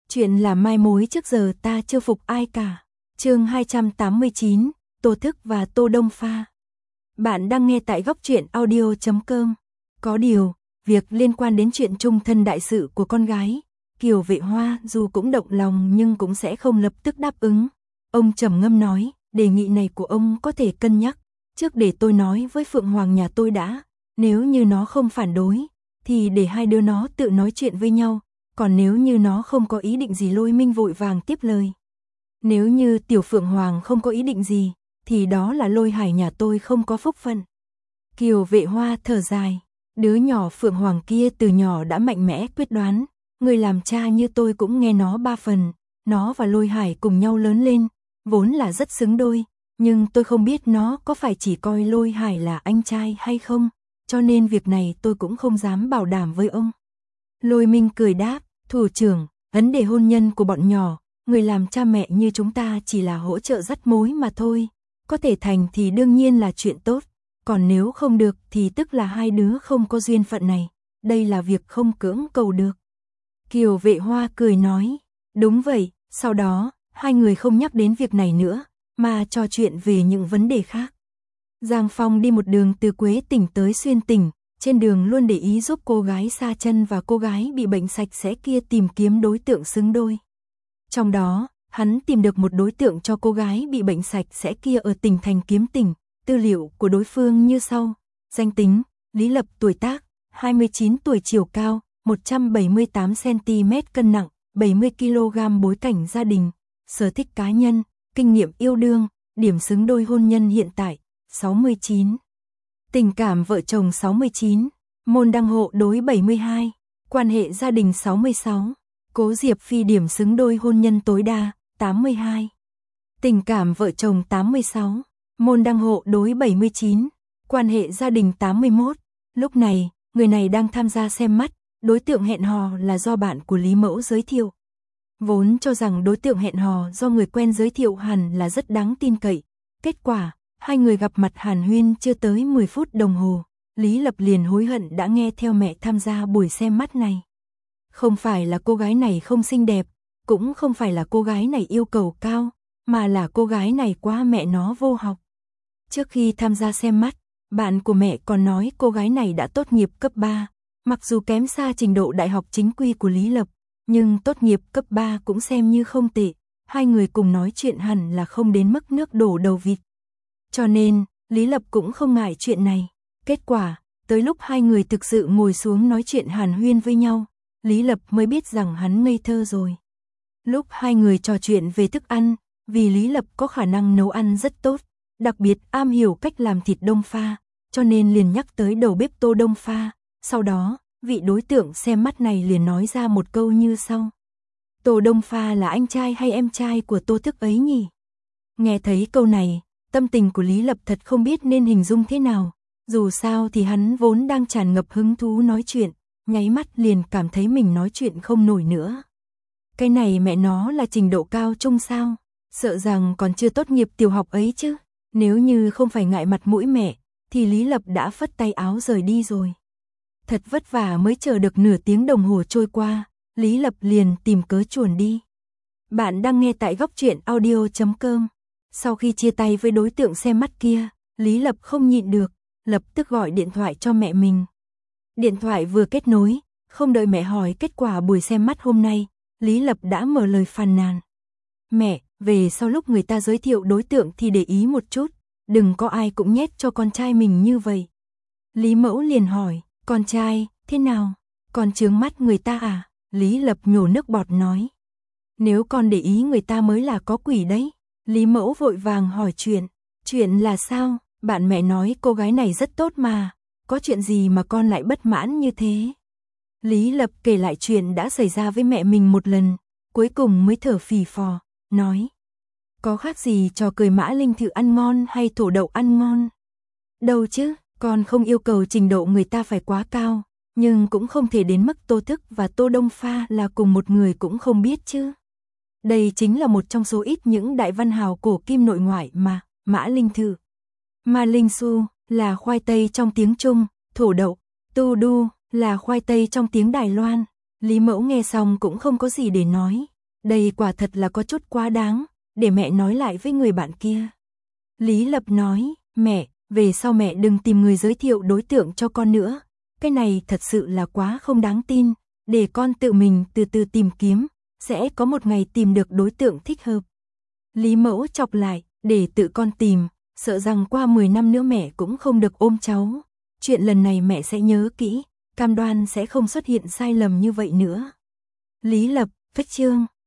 Chuyện là mai mối trước giờ ta chưa phục ai cả. Chương 289, Tô Thức và Tô Đông Pha. Bạn đang nghe tại goctruyện.audio.com. Có điều, việc liên quan đến chuyện chung thân đại sự của con gái, Kiều Vệ Hoa dù cũng động lòng nhưng cũng sẽ không lập tức đáp ứng. Ông trầm ngâm nói, đề nghị này của ông có thể cân nhắc, trước để tôi nói với Phượng Hoàng nhà tôi đã, nếu như nó không phản đối, thì để hai đứa nó tự nói chuyện với nhau. Còn nếu như nó không có ý định gì, Lôi Minh vội vàng tiếp lời. Nếu như Tiểu Phượng Hoàng không có ý định gì, thì đó là Lôi Hải nhà tôi không có phúc phận. Kiều Vệ Hoa thở dài, đứa nhỏ Phượng Hoàng kia từ nhỏ đã mạnh mẽ quyết đoán, người làm cha như tôi cũng nghe nó ba phần, nó và Lôi Hải cùng nhau lớn lên, vốn là rất xứng đôi, nhưng tôi không biết nó có phải chỉ coi Lôi Hải là anh trai hay không, cho nên việc này tôi cũng không dám bảo đảm với ông. Lôi Minh cười đáp, thủ trưởng, vấn đề hôn nhân của bọn nhỏ, người làm cha mẹ như chúng ta chỉ là hỗ trợ dắt mối mà thôi, có thể thành thì đương nhiên là chuyện tốt, còn nếu không được thì tức là hai đứa không có duyên phận này, đây là việc không cưỡng cầu được. Kiều Vệ Hoa cười nói, đúng vậy, sau đó, hai người không nhắc đến việc này nữa, mà trò chuyện về những vấn đề khác. Giang Phong đi một đường từ Quế Tỉnh tới Xuyên Tỉnh, trên đường luôn để ý giúp cô gái sa chân và cô gái bị bệnh sạch sẽ kia tìm kiếm đối tượng xứng đôi. Trong đó, hắn tìm được một đối tượng cho cô gái bị bệnh sạch sẽ kia ở tỉnh thành Kiếm Tỉnh, tư liệu của đối phương như sau. Danh tính, Lý Lập tuổi tác, 29 tuổi chiều cao, 178cm cân nặng, 70kg bối cảnh gia đình, sở thích cá nhân, kinh nghiệm yêu đương, điểm xứng đôi hôn nhân hiện tại, 69. Tình cảm vợ chồng 69, môn đăng hộ đối 72, quan hệ gia đình 66, Cố Diệp Phi điểm xứng đôi hôn nhân tối đa, 82. Tình cảm vợ chồng 86, môn đăng hộ đối 79, quan hệ gia đình 81. Lúc này, người này đang tham gia xem mắt, đối tượng hẹn hò là do bạn của Lý Mẫu giới thiệu. Vốn cho rằng đối tượng hẹn hò do người quen giới thiệu hẳn là rất đáng tin cậy, kết quả, hai người gặp mặt hàn huyên chưa tới 10 phút đồng hồ, Lý Lập liền hối hận đã nghe theo mẹ tham gia buổi xem mắt này. Không phải là cô gái này không xinh đẹp, cũng không phải là cô gái này yêu cầu cao, mà là cô gái này quá mẹ nó vô học. Trước khi tham gia xem mắt, bạn của mẹ còn nói cô gái này đã tốt nghiệp cấp 3, mặc dù kém xa trình độ đại học chính quy của Lý Lập, nhưng tốt nghiệp cấp 3 cũng xem như không tệ, hai người cùng nói chuyện hẳn là không đến mức nước đổ đầu vịt. Cho nên, Lý Lập cũng không ngại chuyện này. Kết quả, tới lúc hai người thực sự ngồi xuống nói chuyện hàn huyên với nhau, Lý Lập mới biết rằng hắn ngây thơ rồi. Lúc hai người trò chuyện về thức ăn, vì Lý Lập có khả năng nấu ăn rất tốt, đặc biệt am hiểu cách làm thịt Đông Pha, cho nên liền nhắc tới đầu bếp Tô Đông Pha. Sau đó, vị đối tượng xem mắt này liền nói ra một câu như sau. Tô Đông Pha là anh trai hay em trai của Tô Thức ấy nhỉ? Nghe thấy câu này, tâm tình của Lý Lập thật không biết nên hình dung thế nào, dù sao thì hắn vốn đang tràn ngập hứng thú nói chuyện, nháy mắt liền cảm thấy mình nói chuyện không nổi nữa. Cái này mẹ nó là trình độ cao trung sao, sợ rằng còn chưa tốt nghiệp tiểu học ấy chứ, nếu như không phải ngại mặt mũi mẹ, thì Lý Lập đã phất tay áo rời đi rồi. Thật vất vả mới chờ được nửa tiếng đồng hồ trôi qua, Lý Lập liền tìm cớ chuồn đi. Bạn đang nghe tại goctruyện.audio.com. Sau khi chia tay với đối tượng xem mắt kia, Lý Lập không nhịn được, lập tức gọi điện thoại cho mẹ mình. Điện thoại vừa kết nối, không đợi mẹ hỏi kết quả buổi xem mắt hôm nay, Lý Lập đã mở lời phàn nàn. Mẹ, về sau lúc người ta giới thiệu đối tượng thì để ý một chút, đừng có ai cũng nhét cho con trai mình như vậy. Lý Mẫu liền hỏi, con trai, thế nào? Con chướng mắt người ta à? Lý Lập nhổ nước bọt nói. Nếu con để ý người ta mới là có quỷ đấy. Lý Mẫu vội vàng hỏi chuyện. Chuyện là sao? Bạn mẹ nói cô gái này rất tốt mà. Có chuyện gì mà con lại bất mãn như thế? Lý Lập kể lại chuyện đã xảy ra với mẹ mình một lần, cuối cùng mới thở phì phò, nói. Có khác gì trò cười Mã Linh Thự ăn ngon hay thổ đậu ăn ngon? Đâu chứ, con không yêu cầu trình độ người ta phải quá cao, nhưng cũng không thể đến mức Tô Thức và Tô Đông Pha là cùng một người cũng không biết chứ. Đây chính là một trong số ít những đại văn hào cổ kim nội ngoại mà, Mã Linh Thự. Ma Linh Su là khoai tây trong tiếng Trung, thổ đậu, tu đu là khoai tây trong tiếng Đài Loan. Lý Mẫu nghe xong cũng không có gì để nói, Đây quả thật là có chút quá đáng, để mẹ nói lại với người bạn kia. Lý Lập nói, mẹ, về sau mẹ đừng tìm người giới thiệu đối tượng cho con nữa. Cái này thật sự là quá không đáng tin, để con tự mình từ từ tìm kiếm, sẽ có một ngày tìm được đối tượng thích hợp. Lý Mẫu chọc lại, để tự con tìm, sợ rằng qua 10 năm nữa mẹ cũng không được ôm cháu. Chuyện lần này mẹ sẽ nhớ kỹ, cam đoan sẽ không xuất hiện sai lầm như vậy nữa. Lý Lập, phách chương.